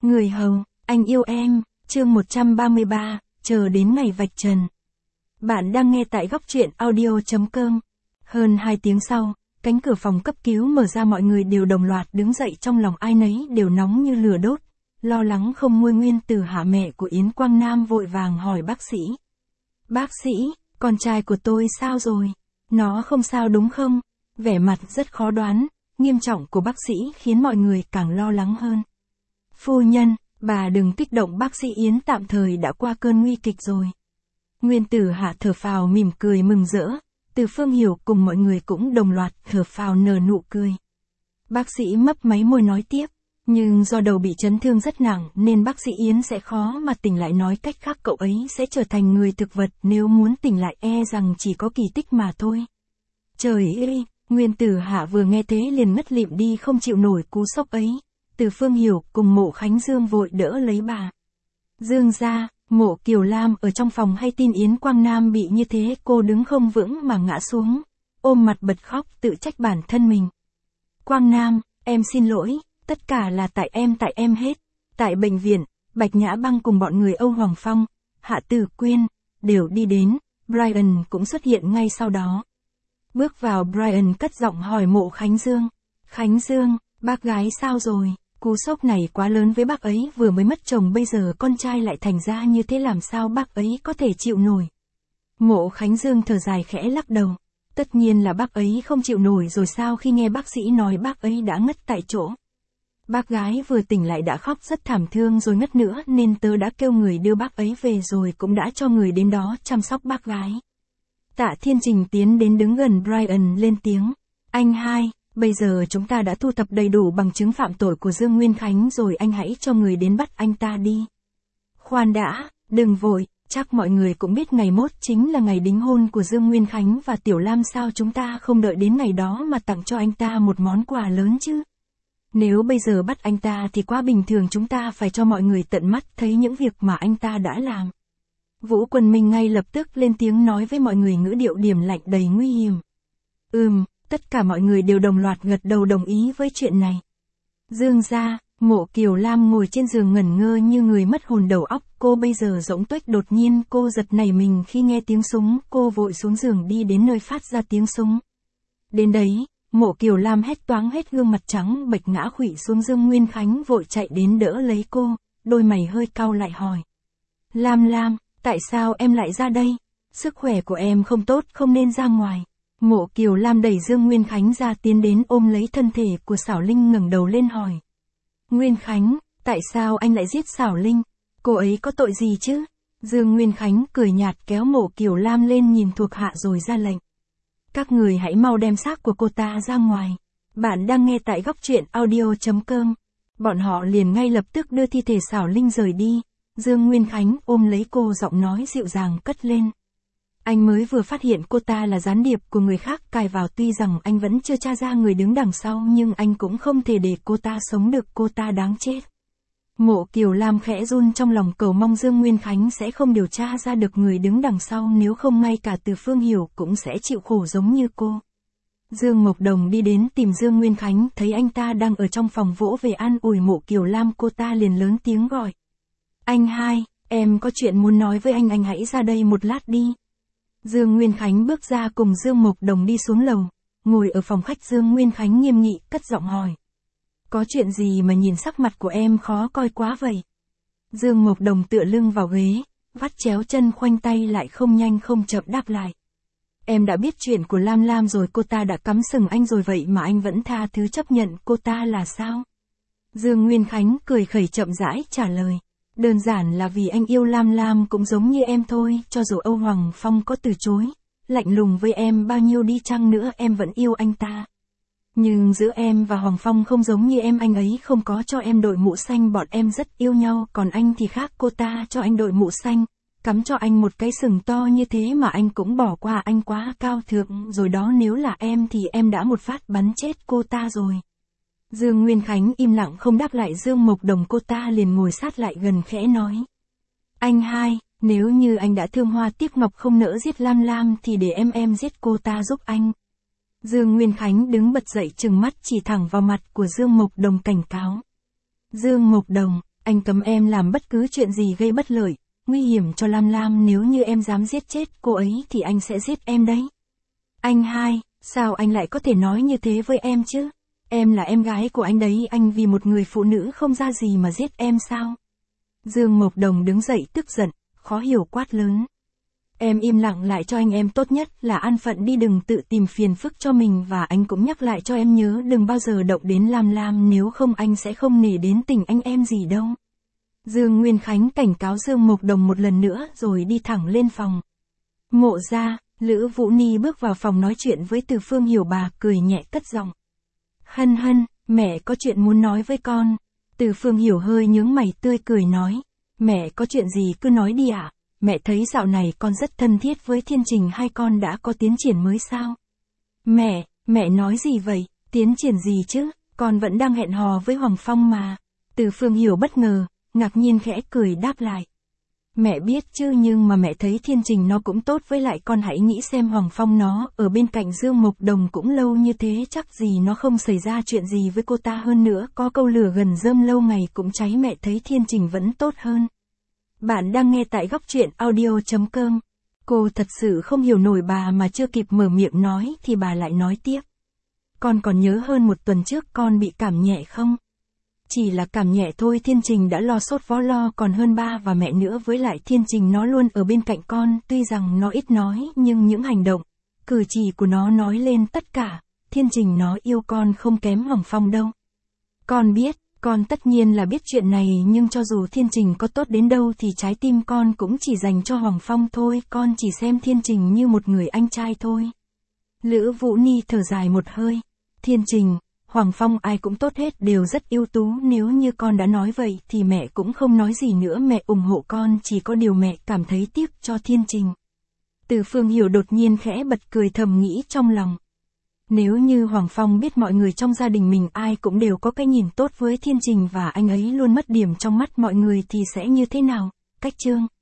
Người hầu, anh yêu em, chương 133, chờ đến ngày vạch trần. Bạn đang nghe tại góc truyện audio.com. Hơn 2 tiếng sau, cánh cửa phòng cấp cứu mở ra, mọi người đều đồng loạt đứng dậy, trong lòng ai nấy đều nóng như lửa đốt, lo lắng không nguôi. Nguyên Tử Hạ, mẹ của Yến Quang Nam, vội vàng hỏi bác sĩ. Bác sĩ, con trai của tôi sao rồi? Nó không sao đúng không? Vẻ mặt rất khó đoán, nghiêm trọng của bác sĩ khiến mọi người càng lo lắng hơn. Phu nhân, bà đừng kích động, bác sĩ Yến tạm thời đã qua cơn nguy kịch rồi. Nguyên Tử Hạ thở phào mỉm cười mừng rỡ, Từ Phương Hiểu cùng mọi người cũng đồng loạt thở phào nở nụ cười. Bác sĩ mấp máy môi nói tiếp, nhưng do đầu bị chấn thương rất nặng nên bác sĩ Yến sẽ khó mà tỉnh lại, nói cách khác cậu ấy sẽ trở thành người thực vật, nếu muốn tỉnh lại e rằng chỉ có kỳ tích mà thôi. Trời ơi, Nguyên Tử Hạ vừa nghe thế liền ngất lịm đi, không chịu nổi cú sốc ấy. Từ Phương Hiểu cùng Mộ Khánh Dương vội đỡ lấy bà. Dương gia, Mộ Kiều Lam ở trong phòng hay tin Yến Quang Nam bị như thế, cô đứng không vững mà ngã xuống, ôm mặt bật khóc, tự trách bản thân mình. Quang Nam, em xin lỗi, tất cả là tại em hết. Tại bệnh viện, Bạch Nhã Băng cùng bọn người Âu Hoàng Phong, Hạ Tử Quyên, đều đi đến, Brian cũng xuất hiện ngay sau đó. Bước vào, Brian cất giọng hỏi Mộ Khánh Dương. Khánh Dương, bác gái sao rồi? Cú sốc này quá lớn với bác ấy, vừa mới mất chồng bây giờ con trai lại thành ra như thế, làm sao bác ấy có thể chịu nổi? Mộ Khánh Dương thở dài khẽ lắc đầu. Tất nhiên là bác ấy không chịu nổi rồi, sao khi nghe bác sĩ nói bác ấy đã ngất tại chỗ. Bác gái vừa tỉnh lại đã khóc rất thảm thương rồi ngất nữa, nên tớ đã kêu người đưa bác ấy về rồi cũng đã cho người đến đó chăm sóc bác gái. Tạ Thiên Trình tiến đến đứng gần Brian lên tiếng. Anh hai, bây giờ chúng ta đã thu thập đầy đủ bằng chứng phạm tội của Dương Nguyên Khánh rồi, anh hãy cho người đến bắt anh ta đi. Khoan đã, đừng vội, chắc mọi người cũng biết ngày mốt chính là ngày đính hôn của Dương Nguyên Khánh và Tiểu Lam, sao chúng ta không đợi đến ngày đó mà tặng cho anh ta một món quà lớn chứ? Nếu bây giờ bắt anh ta thì quá bình thường, chúng ta phải cho mọi người tận mắt thấy những việc mà anh ta đã làm. Vũ Quân Minh ngay lập tức lên tiếng nói với mọi người, ngữ điệu điềm lạnh đầy nguy hiểm. Tất cả mọi người đều đồng loạt gật đầu đồng ý với chuyện này. Dương gia, Mộ Kiều Lam ngồi trên giường ngẩn ngơ như người mất hồn đầu óc, cô bây giờ rỗng tuếch, đột nhiên cô giật nảy mình khi nghe tiếng súng, cô vội xuống giường đi đến nơi phát ra tiếng súng. Đến đấy, Mộ Kiều Lam hét toáng hết, gương mặt trắng bệch ngã khuỵu xuống. Dương Nguyên Khánh vội chạy đến đỡ lấy cô, đôi mày hơi cau lại hỏi. Lam, tại sao em lại ra đây? Sức khỏe của em không tốt, không nên ra ngoài. Mộ Kiều Lam đẩy Dương Nguyên Khánh ra, tiến đến ôm lấy thân thể của Xảo Linh, ngẩng đầu lên hỏi. Nguyên Khánh, tại sao anh lại giết Xảo Linh? Cô ấy có tội gì chứ? Dương Nguyên Khánh cười nhạt kéo Mộ Kiều Lam lên, nhìn thuộc hạ rồi ra lệnh. Các người hãy mau đem xác của cô ta ra ngoài. Bạn đang nghe tại góc truyện audio.com. Bọn họ liền ngay lập tức đưa thi thể Xảo Linh rời đi. Dương Nguyên Khánh ôm lấy cô, giọng nói dịu dàng cất lên. Anh mới vừa phát hiện cô ta là gián điệp của người khác cài vào, tuy rằng anh vẫn chưa tra ra người đứng đằng sau nhưng anh cũng không thể để cô ta sống được, cô ta đáng chết. Mộ Kiều Lam khẽ run trong lòng, cầu mong Dương Nguyên Khánh sẽ không điều tra ra được người đứng đằng sau, nếu không ngay cả Từ Phương Hiểu cũng sẽ chịu khổ giống như cô. Dương Mộc Đồng đi đến tìm Dương Nguyên Khánh, thấy anh ta đang ở trong phòng, vỗ về an ủi Mộ Kiều Lam, cô ta liền lớn tiếng gọi. Anh hai, em có chuyện muốn nói với anh hãy ra đây một lát đi. Dương Nguyên Khánh bước ra cùng Dương Mộc Đồng đi xuống lầu, ngồi ở phòng khách. Dương Nguyên Khánh nghiêm nghị cất giọng hỏi. Có chuyện gì mà nhìn sắc mặt của em khó coi quá vậy? Dương Mộc Đồng tựa lưng vào ghế, vắt chéo chân, khoanh tay lại, không nhanh không chậm đáp lại. Em đã biết chuyện của Lam rồi, cô ta đã cắm sừng anh rồi, vậy mà anh vẫn tha thứ chấp nhận cô ta là sao? Dương Nguyên Khánh cười khẩy chậm rãi trả lời. Đơn giản là vì anh yêu Lam cũng giống như em thôi, cho dù Âu Hoàng Phong có từ chối, lạnh lùng với em bao nhiêu đi chăng nữa, em vẫn yêu anh ta. Nhưng giữa em và Hoàng Phong không giống như em, anh ấy không có cho em đội mũ xanh, bọn em rất yêu nhau, còn anh thì khác, cô ta cho anh đội mũ xanh, cắm cho anh một cái sừng to như thế mà anh cũng bỏ qua, anh quá cao thượng rồi đó, nếu là em thì em đã một phát bắn chết cô ta rồi. Dương Nguyên Khánh im lặng không đáp lại. Dương Mộc Đồng cô ta liền ngồi sát lại gần khẽ nói. Anh hai, nếu như anh đã thương hoa tiếc ngọc không nỡ giết Lam thì để em giết cô ta giúp anh. Dương Nguyên Khánh đứng bật dậy, trừng mắt chỉ thẳng vào mặt của Dương Mộc Đồng cảnh cáo. Dương Mộc Đồng, Anh cấm em làm bất cứ chuyện gì gây bất lợi, nguy hiểm cho Lam Lam, nếu như em dám giết chết cô ấy thì anh sẽ giết em đấy. Anh hai, sao anh lại có thể nói như thế với em chứ? Em là em gái của anh đấy, anh vì một người phụ nữ không ra gì mà giết em sao? Dương Mộc Đồng đứng dậy tức giận, khó hiểu quát lớn. Em im lặng lại cho anh, em tốt nhất là an phận đi, đừng tự tìm phiền phức cho mình, và anh cũng nhắc lại cho em nhớ đừng bao giờ động đến Lam Lam, nếu không anh sẽ không nể đến tình anh em gì đâu. Dương Nguyên Khánh cảnh cáo Dương Mộc Đồng một lần nữa rồi đi thẳng lên phòng. Mộ gia, Lữ Vũ Ni bước vào phòng nói chuyện với Từ Phương Hiểu, bà cười nhẹ cất giọng. Hân hân, mẹ có chuyện muốn nói với con. Từ Phương Hiểu hơi nhướng mày tươi cười nói. Mẹ có chuyện gì cứ nói đi ạ. Mẹ thấy dạo này con rất thân thiết với Thiên Trình, hai con đã có tiến triển mới sao? Mẹ nói gì vậy? Tiến triển gì chứ? Con vẫn đang hẹn hò với Hoàng Phong mà. Từ Phương Hiểu bất ngờ, ngạc nhiên khẽ cười đáp lại. Mẹ biết chứ, nhưng mà mẹ thấy Thiên Trình nó cũng tốt, với lại con hãy nghĩ xem Hoàng Phong nó ở bên cạnh Dương Mộc Đồng cũng lâu như thế, chắc gì nó không xảy ra chuyện gì với cô ta, hơn nữa có câu lửa gần rơm lâu ngày cũng cháy, mẹ thấy Thiên Trình vẫn tốt hơn. Bạn đang nghe tại góc truyện audio.com. Cô thật sự không hiểu nổi, bà mà chưa kịp mở miệng nói thì bà lại nói tiếp. Con còn nhớ hơn một tuần trước con bị cảm nhẹ không? Chỉ là cảm nhẹ thôi, Thiên Trình đã lo sốt vó lo còn hơn ba và mẹ nữa, với lại Thiên Trình nó luôn ở bên cạnh con, tuy rằng nó ít nói nhưng những hành động, cử chỉ của nó nói lên tất cả. Thiên Trình nó yêu con không kém Hoàng Phong đâu. Con biết, con tất nhiên là biết chuyện này, nhưng cho dù Thiên Trình có tốt đến đâu thì trái tim con cũng chỉ dành cho Hoàng Phong thôi, con chỉ xem Thiên Trình như một người anh trai thôi. Lữ Vũ Ni thở dài một hơi. Thiên Trình, Hoàng Phong ai cũng tốt hết, đều rất ưu tú, nếu như con đã nói vậy thì mẹ cũng không nói gì nữa, mẹ ủng hộ con, chỉ có điều mẹ cảm thấy tiếc cho Thiên Trình. Từ Phương Hiểu đột nhiên khẽ bật cười, thầm nghĩ trong lòng. Nếu như Hoàng Phong biết mọi người trong gia đình mình ai cũng đều có cái nhìn tốt với Thiên Trình và anh ấy luôn mất điểm trong mắt mọi người thì sẽ như thế nào? Cách chương